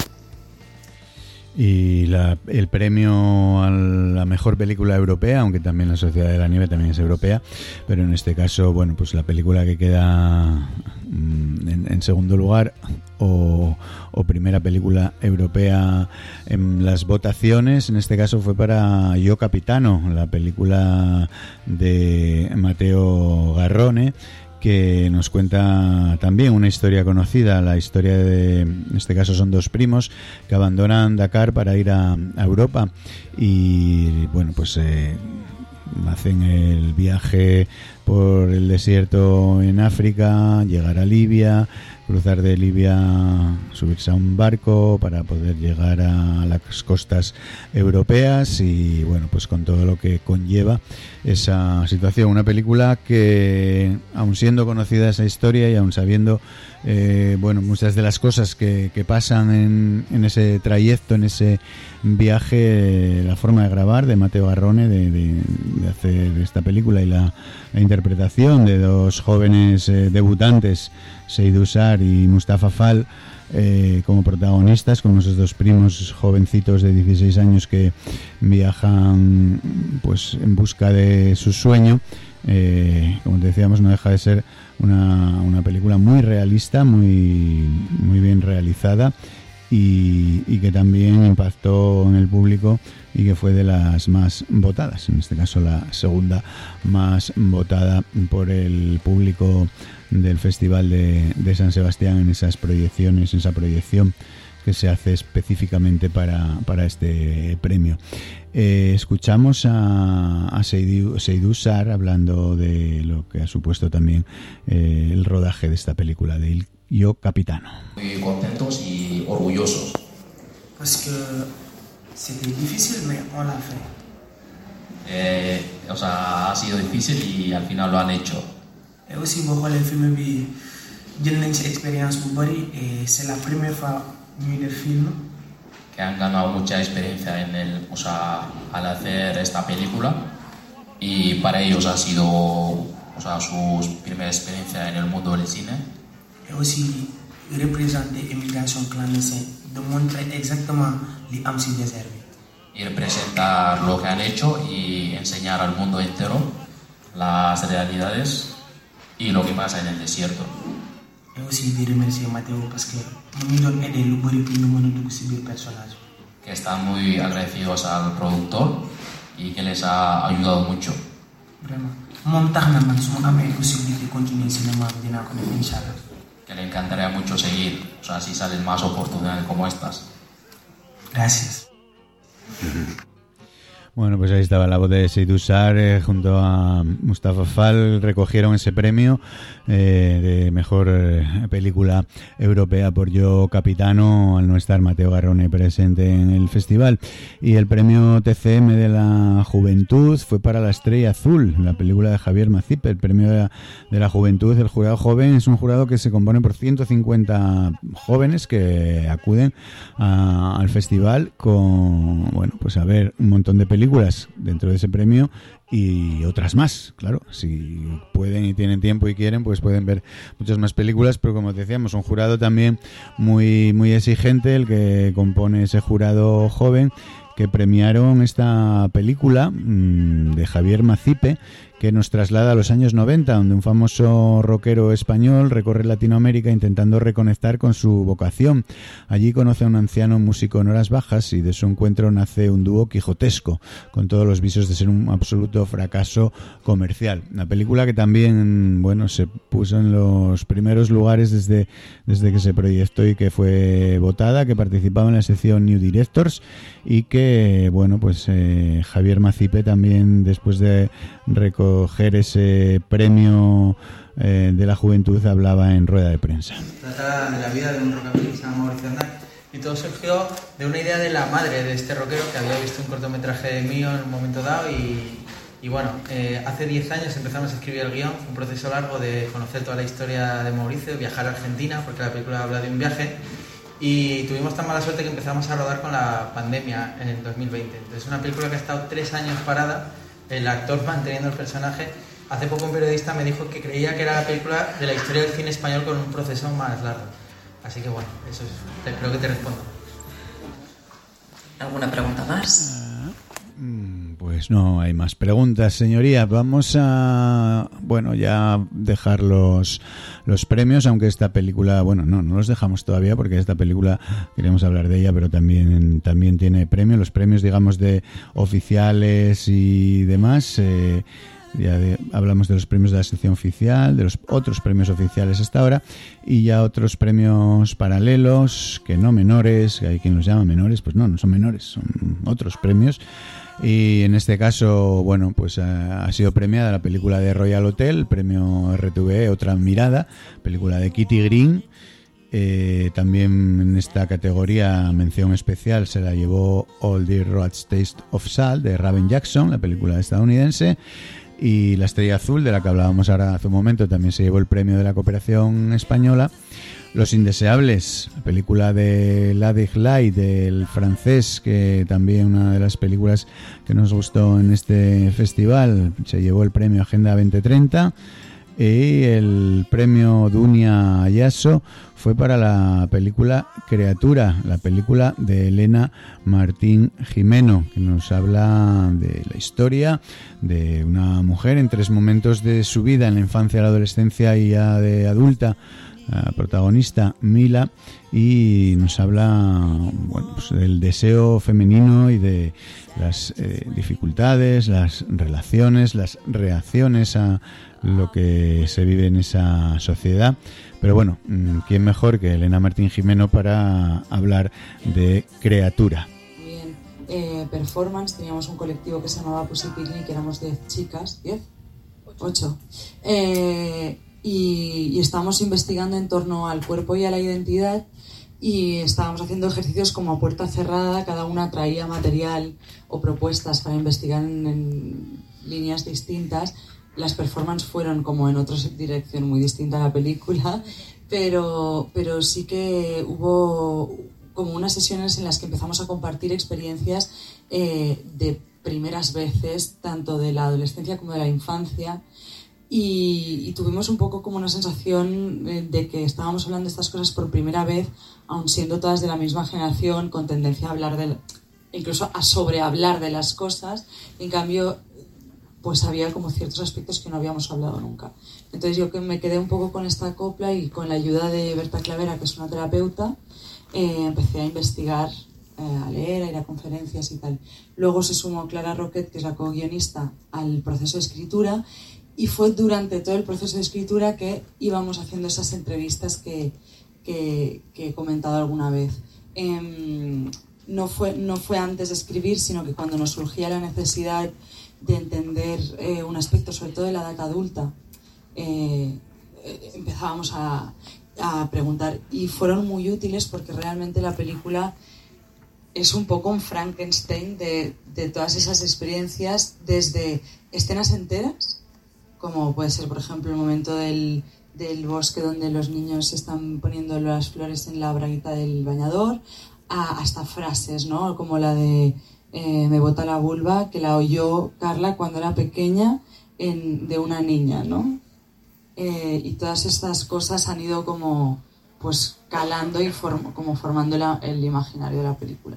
Speaker 1: Y la, el premio a la mejor película europea, aunque también La Sociedad de la Nieve también es europea, pero en este caso, bueno, pues la película que queda en, en segundo lugar o, o primera película europea en las votaciones, en este caso fue para Io Capitano, la película de Matteo Garrone, que nos cuenta también una historia conocida, la historia de, en este caso son dos primos que abandonan Dakar para ir a, a Europa, y bueno, pues eh, hacen el viaje por el desierto en África, llegar a Libia, cruzar de Libia, subirse a un barco para poder llegar a las costas europeas, y bueno, pues con todo lo que conlleva esa situación. Una película que, aun siendo conocida esa historia y aun sabiendo eh, bueno, muchas de las cosas que, que pasan en, en ese trayecto, en ese viaje, la forma de grabar de Matteo Garrone, de, de, de hacer esta película, y la, la interpretación de dos jóvenes eh, debutantes, Seydou Sarr y Mustafa Fall, eh, como protagonistas, con esos dos primos jovencitos de dieciséis años que viajan pues en busca de su sueño. Eh, como te decíamos, no deja de ser una, una película muy realista, muy, muy bien realizada, y, y que también impactó en el público y que fue de las más votadas, en este caso la segunda más votada por el público del Festival de, de San Sebastián, en esas proyecciones, en esa proyección que se hace específicamente para, para este premio. Eh, escuchamos a, a Seydou, Seydou Sarr hablando de lo que ha supuesto también eh, el rodaje de esta película de Il Yo Capitano.
Speaker 8: Muy contentos y orgullosos.
Speaker 6: Parce que c'était difficile, mais on l'a fait.
Speaker 8: Eh, o sea, ha sido difícil y al final lo han hecho.
Speaker 6: Et aussi boo xoolee film bi jël nañ ci expérience bu bari et c'est la première fois ñuy def film.
Speaker 8: Que han ganado mucha experiencia en el, o sea, al hacer esta película y para ellos ha sido, o sea, su primera experiencia en el mundo del cine.
Speaker 6: Et aussi représenter immigration clandestine, de montrer exactement li am ci désert bi.
Speaker 8: Y representar lo que han hecho y enseñar al mundo entero las realidades y lo que pasa en el desierto.
Speaker 6: Et aussi di remercier Mathéo parce que mu ñu doon aider lu bari pour ñu mën a dugg ci biir personnage.
Speaker 8: Que están muy agradecidos al productor y que les ha ayudado mucho.
Speaker 6: Vraiment moom tax na man su ma amee possibilité continuer cinéma dinaa ko def inchallah.
Speaker 8: Que le encantaría mucho seguir, o sea, si salen más oportunidades como estas.
Speaker 6: Gracias.
Speaker 1: Bueno, pues ahí estaba la voz de Seydou Sarr eh, junto a Mustafa Fall, recogieron ese premio eh, de mejor eh, película europea por Yo Capitano, al no estar Mateo Garrone presente en el festival. Y el premio T C M de la Juventud fue para La Estrella Azul, la película de Javier Macipe. El premio de la, de la Juventud, el jurado joven, es un jurado que se compone por ciento cincuenta jóvenes que acuden a, al festival con, bueno, pues a ver un montón de películas películas dentro de ese premio y otras más, claro, si pueden y tienen tiempo y quieren, pues pueden ver muchas más películas, pero como decíamos, un jurado también muy, muy exigente, el que compone ese jurado joven, que premiaron esta película mmm, de Javier Macipe, que nos traslada a los años noventa, donde un famoso rockero español recorre Latinoamérica intentando reconectar con su vocación. Allí conoce a un anciano músico en horas bajas y de su encuentro nace un dúo quijotesco, con todos los visos de ser un absoluto fracaso comercial. Una película que también, bueno, se puso en los primeros lugares desde, desde que se proyectó y que fue votada, que participaba en la sección New Directors y que, bueno, pues eh, Javier Macipe también, después de recoger coger ese premio eh, de la juventud, hablaba en rueda de prensa.
Speaker 9: Trata de la vida de un rockabilly que se llama Mauricio Aznar y todo surgió de una idea de la madre de este rockero que había visto un cortometraje mío en un momento dado y, y bueno, eh, hace diez años empezamos a escribir el guión, un proceso largo de conocer toda la historia de Mauricio, viajar a Argentina porque la película habla de un viaje y tuvimos tan mala suerte que empezamos a rodar con la pandemia en el dos mil veinte. Entonces una película que ha estado tres años parada, el actor manteniendo el personaje. Hace poco un periodista me dijo que creía que era la película de la historia del cine español con un proceso más largo. Así que bueno, eso es, creo que te respondo.
Speaker 11: ¿Alguna pregunta más?
Speaker 1: Pues no hay más preguntas, señoría. Vamos a, bueno, ya dejar los, los premios, aunque esta película, bueno, no, no los dejamos todavía porque esta película queríamos hablar de ella, pero también, también tiene premios. Los premios, digamos, de oficiales y demás. Eh, ya de, hablamos de los premios de la sección oficial, de los otros premios oficiales hasta ahora y ya otros premios paralelos, que no menores, que hay quien los llama menores, pues no, no son menores, son otros premios. Y en este caso, bueno, pues ha sido premiada la película de Royal Hotel, el premio R T V E, Otra Mirada, película de Kitty Green. Eh, también en esta categoría, mención especial, se la llevó All the Road's Taste of Salt, de Raven Jackson, la película estadounidense. Y La Estrella Azul, de la que hablábamos ahora hace un momento, también se llevó el premio de la cooperación española. Los Indeseables, la película de Ladych Lai, del francés, que también una de las películas que nos gustó en este festival, se llevó el premio Agenda veinte treinta. Y el premio Dunia Ayaso fue para la película Criatura, la película de Elena Martín Jimeno, que nos habla de la historia de una mujer en tres momentos de su vida, en la infancia, la adolescencia y ya de adulta, la protagonista Mila, y nos habla, bueno, pues del deseo femenino y de las eh, dificultades, las relaciones, las reacciones a lo que se vive en esa sociedad. Pero bueno, ¿quién mejor que Elena Martín Jimeno para hablar de Criatura?
Speaker 23: Bien, eh, performance, teníamos un colectivo que se llamaba Pussy Picnic, que éramos diez chicas, diez, ocho. Eh, y, y estábamos investigando en torno al cuerpo y a la identidad, y estábamos haciendo ejercicios como a puerta cerrada, cada una traía material o propuestas para investigar en, en líneas distintas. Las performances fueron como en otra dirección muy distinta a la película, pero, pero sí que hubo como unas sesiones en las que empezamos a compartir experiencias eh, de primeras veces, tanto de la adolescencia como de la infancia, y, y tuvimos un poco como una sensación de que estábamos hablando de estas cosas por primera vez, aun siendo todas de la misma generación, con tendencia a hablar de, incluso a sobrehablar de las cosas. En cambio, pues había como ciertos aspectos que no habíamos hablado nunca. Entonces yo que me quedé un poco con esta copla, y con la ayuda de Berta Clavera, que es una terapeuta, eh, empecé a investigar, eh, a leer, a ir a conferencias y tal. Luego se sumó Clara Roquet, que es la co-guionista, al proceso de escritura, y fue durante todo el proceso de escritura que íbamos haciendo esas entrevistas que, que, que he comentado alguna vez. Eh, no fue, no fue antes de escribir, sino que cuando nos surgía la necesidad de entender eh, un aspecto, sobre todo de la edad adulta, eh, eh, empezábamos a, a preguntar, y fueron muy útiles porque realmente la película es un poco un Frankenstein de, de todas esas experiencias, desde escenas enteras, como puede ser, por ejemplo, el momento del, del bosque donde los niños están poniendo las flores en la braguita del bañador, a, hasta frases, ¿no? Como la de eh, me bota la vulva, que la oyó Carla cuando era pequeña en, de una niña, ¿no? Eh, y todas estas cosas han ido como pues calando y form, como formando la, el imaginario de la película.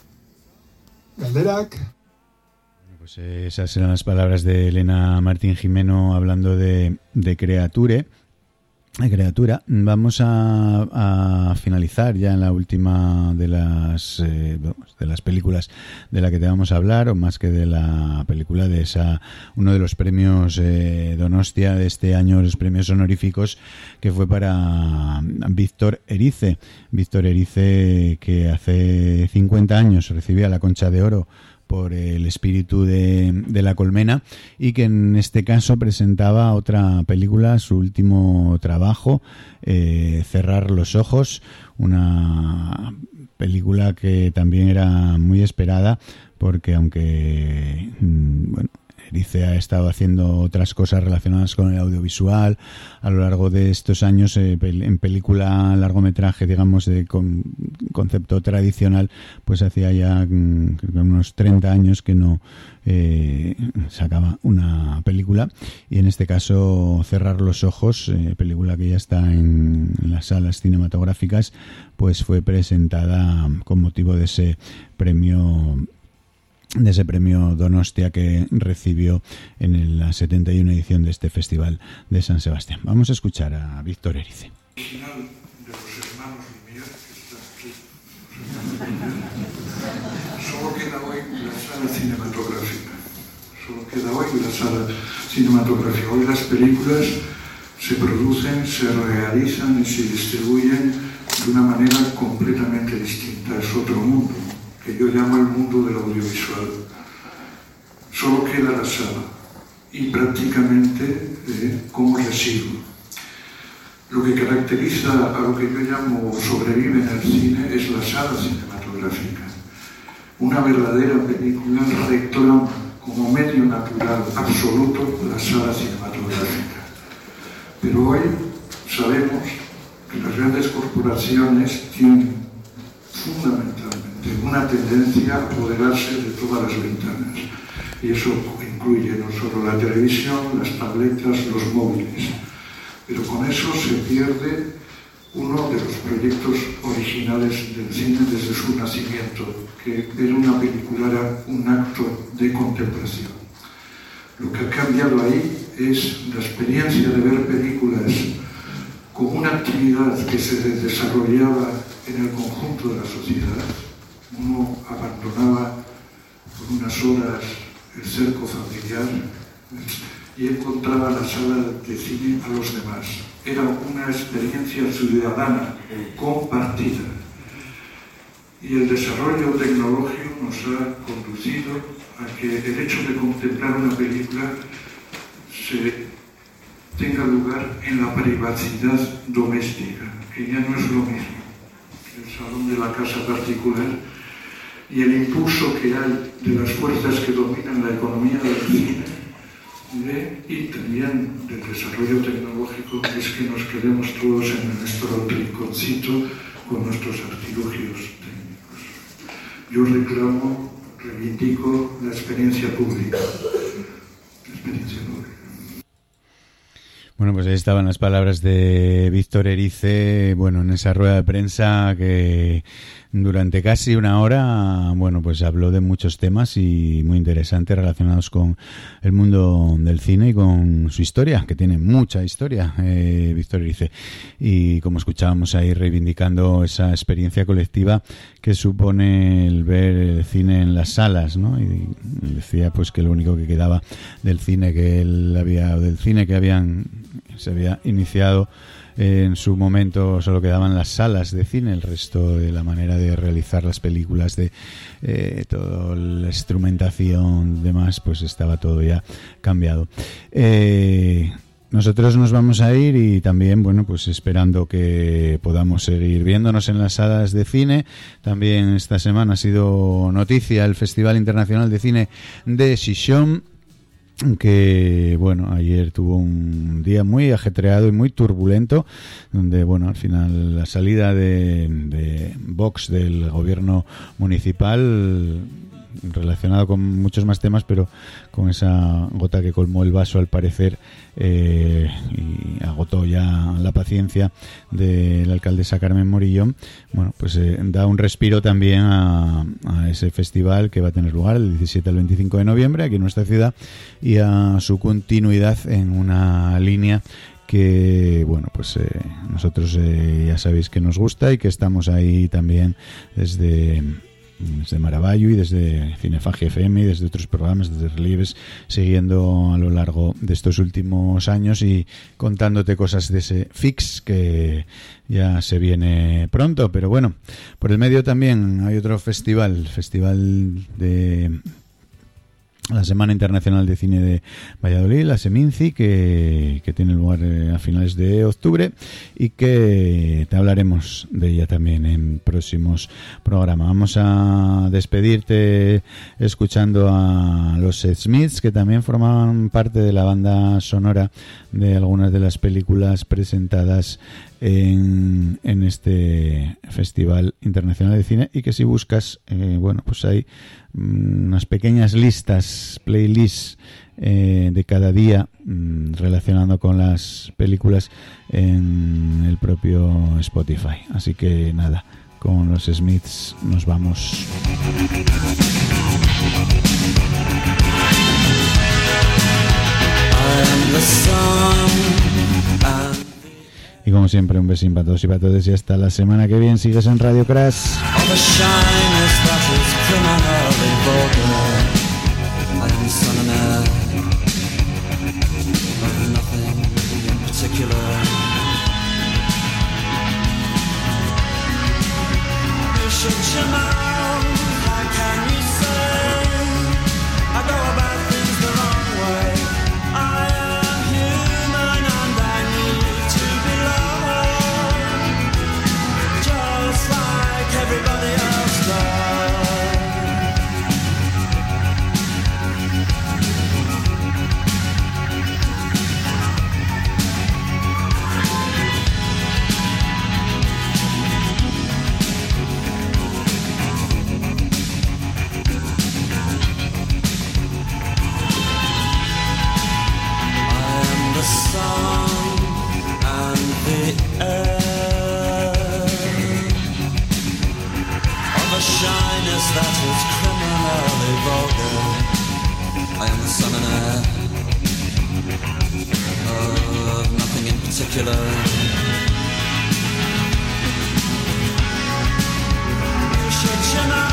Speaker 7: Galderak.
Speaker 1: Pues esas eran las palabras de Elena Martín Jimeno hablando de, de Creature. Criatura. Vamos a, a finalizar ya en la última de las eh, de las películas de la que te vamos a hablar, o más que de la película, de esa uno de los premios eh, Donostia de este año, los premios honoríficos, que fue para Víctor Erice. Víctor Erice, que hace cincuenta años recibía la Concha de Oro por El espíritu de, de la colmena, y que en este caso presentaba otra película, su último trabajo, eh, Cerrar los ojos, una película que también era muy esperada, porque aunque bueno, Erice ha estado haciendo otras cosas relacionadas con el audiovisual a lo largo de estos años, eh, en película, largometraje, digamos, de con, concepto tradicional, pues hacía ya mm, unos treinta años que no eh, sacaba una película, y en este caso Cerrar los ojos, eh, película que ya está en, en las salas cinematográficas, pues fue presentada con motivo de ese premio de ese premio Donostia que recibió en la setenta y una edición de este Festival de San Sebastián. Vamos a escuchar a Víctor Erice.
Speaker 12: Original de los hermanos Lumière, que está aquí. Solo queda hoy la sala cinematográfica. Solo queda hoy la sala cinematográfica. Hoy las películas se producen, se realizan y se distribuyen de una manera completamente distinta. Es otro mundo, que yo llamo el mundo del audiovisual. Solo queda la sala, y prácticamente eh, como residuo. Lo que caracteriza a lo que yo llamo sobrevive en el cine es la sala cinematográfica. Una verdadera película reclama como medio natural absoluto la sala cinematográfica. Pero hoy sabemos que las grandes corporaciones tienen fundamentalmente una tendencia a apoderarse de todas las ventanas, y eso incluye no solo la televisión, las tabletas, los móviles, pero con eso se pierde uno de los proyectos originales del cine desde su nacimiento, que era una película, era un acto de contemplación. Lo que ha cambiado ahí es la experiencia de ver películas como una actividad que se desarrollaba en el conjunto de la sociedad. Uno abandonaba por unas horas el cerco familiar y encontraba la sala de cine a los demás. Era una experiencia ciudadana compartida. Y el desarrollo tecnológico nos ha conducido a que el hecho de contemplar una película se tenga lugar en la privacidad doméstica, que ya no es lo mismo, el salón de la casa particular, y el impulso que hay de las fuerzas que dominan la economía del cine de, y también del desarrollo tecnológico, es que nos quedemos todos en nuestro rinconcito con nuestros artilugios técnicos. Yo reclamo, reivindico la experiencia pública. La experiencia pública.
Speaker 1: Bueno, pues ahí estaban las palabras de Víctor Erice, bueno, en esa rueda de prensa que durante casi una hora, bueno, pues habló de muchos temas y muy interesantes relacionados con el mundo del cine y con su historia, que tiene mucha historia, eh, Víctor Erice. Y como escuchábamos ahí, reivindicando esa experiencia colectiva que supone el ver el cine en las salas, ¿no? Y decía pues que lo único que quedaba del cine que él había, del cine que habían se había iniciado en su momento, solo quedaban las salas de cine, el resto de la manera de realizar las películas, de eh, toda la instrumentación, demás, pues estaba todo ya cambiado. Eh, nosotros nos vamos a ir y también, bueno, pues esperando que podamos seguir viéndonos en las salas de cine. También esta semana ha sido noticia el Festival Internacional de Cine de Gijón, que bueno, ayer tuvo un día muy ajetreado y muy turbulento, donde bueno, al final la salida de, de Vox del gobierno municipal, relacionado con muchos más temas, pero con esa gota que colmó el vaso al parecer, eh, y agotó ya la paciencia de la alcaldesa Carmen Morillón, bueno, pues eh, da un respiro también a, a ese festival que va a tener lugar del diecisiete al veinticinco de noviembre aquí en nuestra ciudad, y a su continuidad en una línea que, bueno, pues eh, nosotros eh, ya sabéis que nos gusta y que estamos ahí también desde desde Maravallo y desde Cinefagia F M y desde otros programas, desde Relieves, siguiendo a lo largo de estos últimos años y contándote cosas de ese Fix que ya se viene pronto. Pero bueno, por el medio también hay otro festival, festival de la Semana Internacional de Cine de Valladolid, la Seminci, que, que tiene lugar a finales de octubre y que te hablaremos de ella también en próximos programas. Vamos a despedirte escuchando a los Smiths, que también formaban parte de la banda sonora de algunas de las películas presentadas en, en este Festival Internacional de Cine, y que si buscas, eh, bueno, pues hay unas pequeñas listas, playlists eh, de cada día mm, relacionando con las películas en el propio Spotify. Así que nada, con los Smiths nos vamos. Y como siempre, un besín para todos y para todas, y hasta la semana que viene. Sigues en Radio Crash.
Speaker 7: Particular. You should, you know.